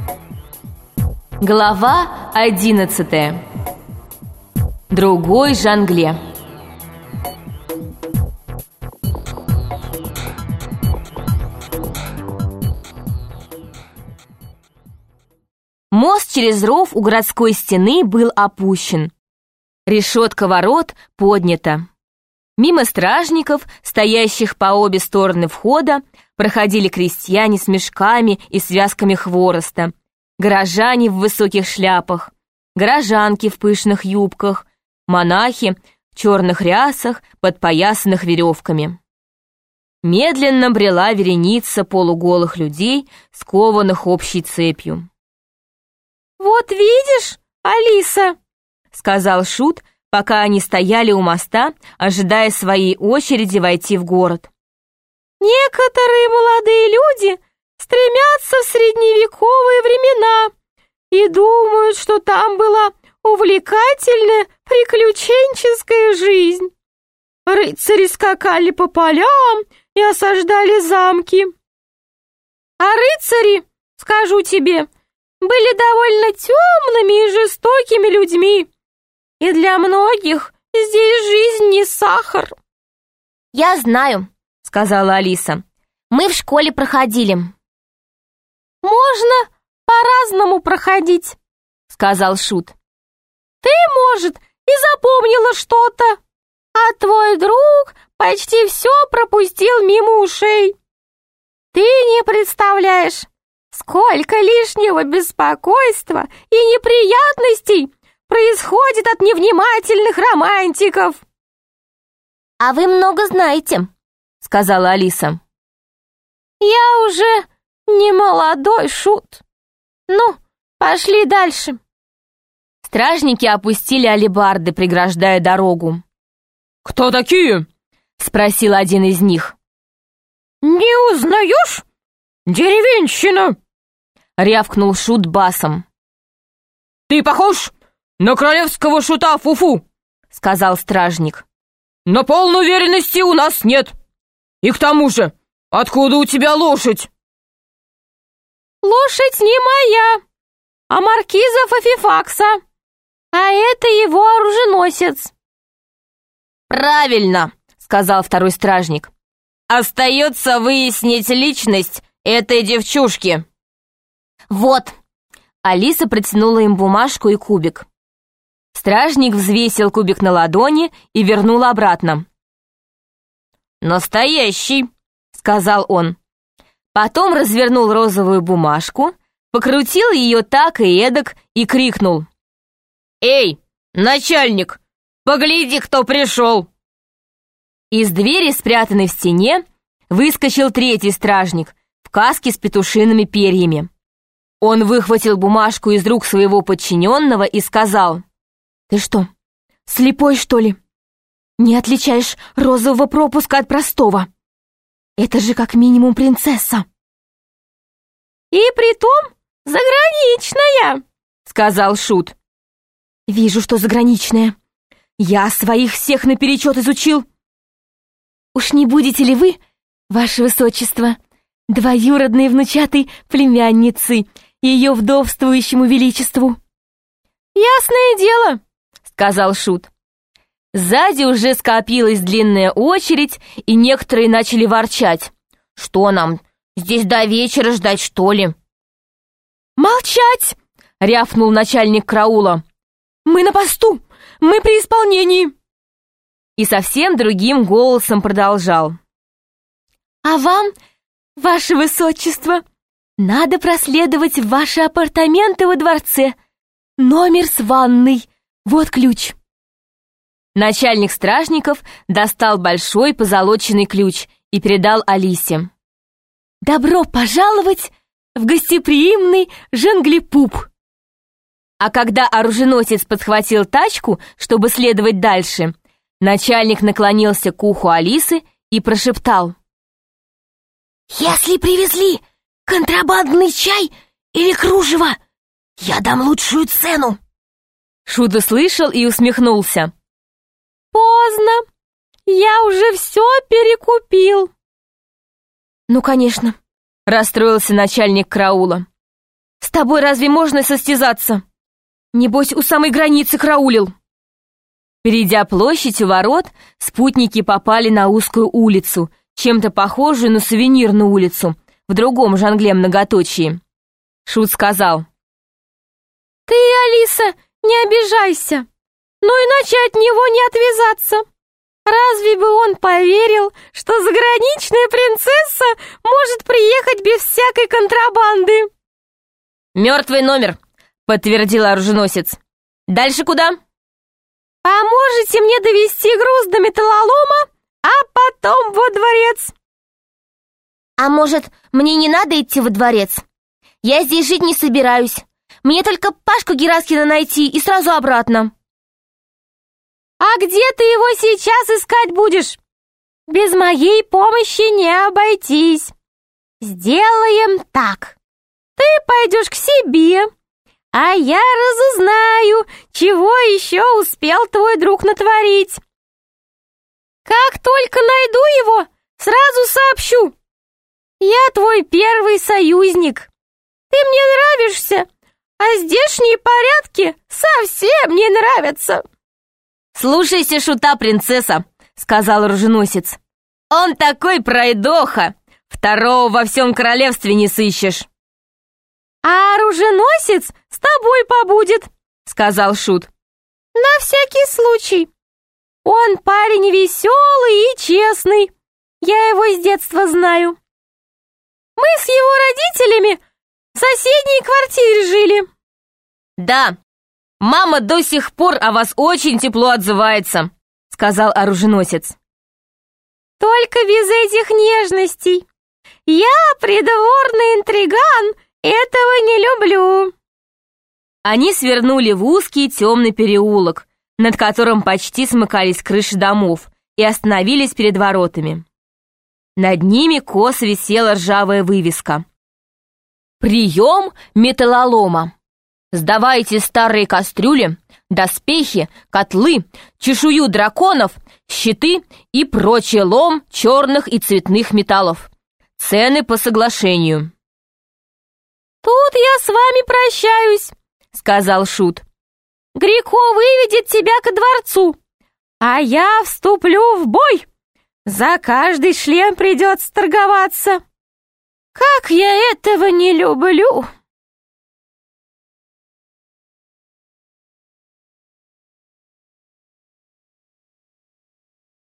Глава 11. Другой Жангле. Мост через ров у городской стены был опущен. Решетка ворот поднята. Мимо стражников, стоящих по обе стороны входа, проходили крестьяне с мешками и связками хвороста, горожане в высоких шляпах, горожанки в пышных юбках, монахи в черных рясах, подпоясанных веревками. Медленно брела вереница полуголых людей, скованных общей цепью. «Вот видишь, Алиса», — сказал Шут, пока они стояли у моста, ожидая своей очереди войти в город. «Некоторые молодые люди стремятся в средневековые времена и думают, что там была увлекательная приключенческая жизнь. Рыцари скакали по полям и осаждали замки. А рыцари, скажу тебе, были довольно темными и жестокими людьми, и для многих здесь жизнь не сахар». «Я знаю», — сказала Алиса. «Мы в школе проходили». «Можно по-разному проходить», — сказал Шут. «Ты, может, и запомнила что-то, а твой друг почти все пропустил мимо ушей. Ты не представляешь, сколько лишнего беспокойства и неприятностей происходит от невнимательных романтиков». «А вы много знаете», — сказала Алиса. «Я уже не молодой, Шут. Ну, пошли дальше». Стражники опустили алебарды, преграждая дорогу. «Кто такие?» — спросил один из них. «Не узнаешь? Деревенщина!» — рявкнул Шут басом. «Ты похож на королевского шута Фуфу», — сказал стражник. «Но полной уверенности у нас нет. И к тому же, откуда у тебя лошадь?» «Лошадь не моя, а маркиза Фафифакса, а это его оруженосец». «Правильно», — сказал второй стражник. «Остается выяснить личность этой девчушки». «Вот». Алиса протянула им бумажку и кубик. Стражник взвесил кубик на ладони и вернул обратно. «Настоящий», — сказал он. Потом развернул розовую бумажку, покрутил ее так и эдак и крикнул: «Эй, начальник, погляди, кто пришел!» Из двери, спрятанной в стене, выскочил третий стражник в каске с петушиными перьями. Он выхватил бумажку из рук своего подчиненного и сказал: «Ты что, слепой, что ли? Не отличаешь розового пропуска от простого? Это же как минимум принцесса». «И притом заграничная», — сказал Шут. «Вижу, что заграничная. Я своих всех наперечет изучил. Уж не будете ли вы, ваше высочество, двоюродной внучатой племянницы ее вдовствующему величеству?» «Ясное дело», — сказал Шут. Сзади уже скопилась длинная очередь, и некоторые начали ворчать. «Что нам, здесь до вечера ждать, что ли?» «Молчать!» — рявкнул начальник караула. «Мы на посту! Мы при исполнении!» И совсем другим голосом продолжал: «А вам, ваше высочество, надо проследовать в ваши апартаменты во дворце. Номер с ванной. Вот ключ». Начальник стражников достал большой позолоченный ключ и передал Алисе. «Добро пожаловать в гостеприимный Жанглепуп». А когда оруженосец подхватил тачку, чтобы следовать дальше, начальник наклонился к уху Алисы и прошептал: «Если привезли контрабандный чай или кружево, я дам лучшую цену». Шут услышал и усмехнулся. «Поздно, я уже все перекупил». «Ну, конечно», — расстроился начальник караула. С тобой разве можно состязаться? Небось, у самой границы караулил». Перейдя площадь у ворот, спутники попали на узкую улицу, чем-то похожую на сувенирную улицу, в другом жонгле многоточии. Шут сказал: «Ты, Алиса, не обижайся, но иначе от него не отвязаться. Разве бы он поверил, что заграничная принцесса может приехать без всякой контрабанды?» «Мертвый номер», — подтвердил оруженосец. «Дальше куда?» «Поможете мне довести груз до металлолома, а потом во дворец». «А может, мне не надо идти во дворец? Я здесь жить не собираюсь. Мне только Пашку Гераскина найти и сразу обратно». «А где ты его сейчас искать будешь? Без моей помощи не обойтись. Сделаем так. Ты пойдешь к себе, а я разузнаю, чего еще успел твой друг натворить. Как только найду его, сразу сообщу. Я твой первый союзник. Ты мне нравишься, а здешние порядки совсем не нравятся». «Слушайся Шута, принцесса», — сказал оруженосец. «Он такой пройдоха, второго во всем королевстве не сыщешь». «А оруженосец с тобой побудет», — сказал Шут. «На всякий случай. Он парень веселый и честный. Я его с детства знаю. Мы с его родителями в соседней квартире жили». «Да, мама до сих пор о вас очень тепло отзывается», — сказал оруженосец. «Только без этих нежностей. Я придворный интриган, этого не люблю». Они свернули в узкий темный переулок, над которым почти смыкались крыши домов, и остановились перед воротами. Над ними косо висела ржавая вывеска: «Прием металлолома. Сдавайте старые кастрюли, доспехи, котлы, чешую драконов, щиты и прочий лом черных и цветных металлов. Цены по соглашению». «Тут я с вами прощаюсь», — сказал Шут. «Греко выведет тебя ко дворцу, а я вступлю в бой. За каждый шлем придется торговаться. Как я этого не люблю!»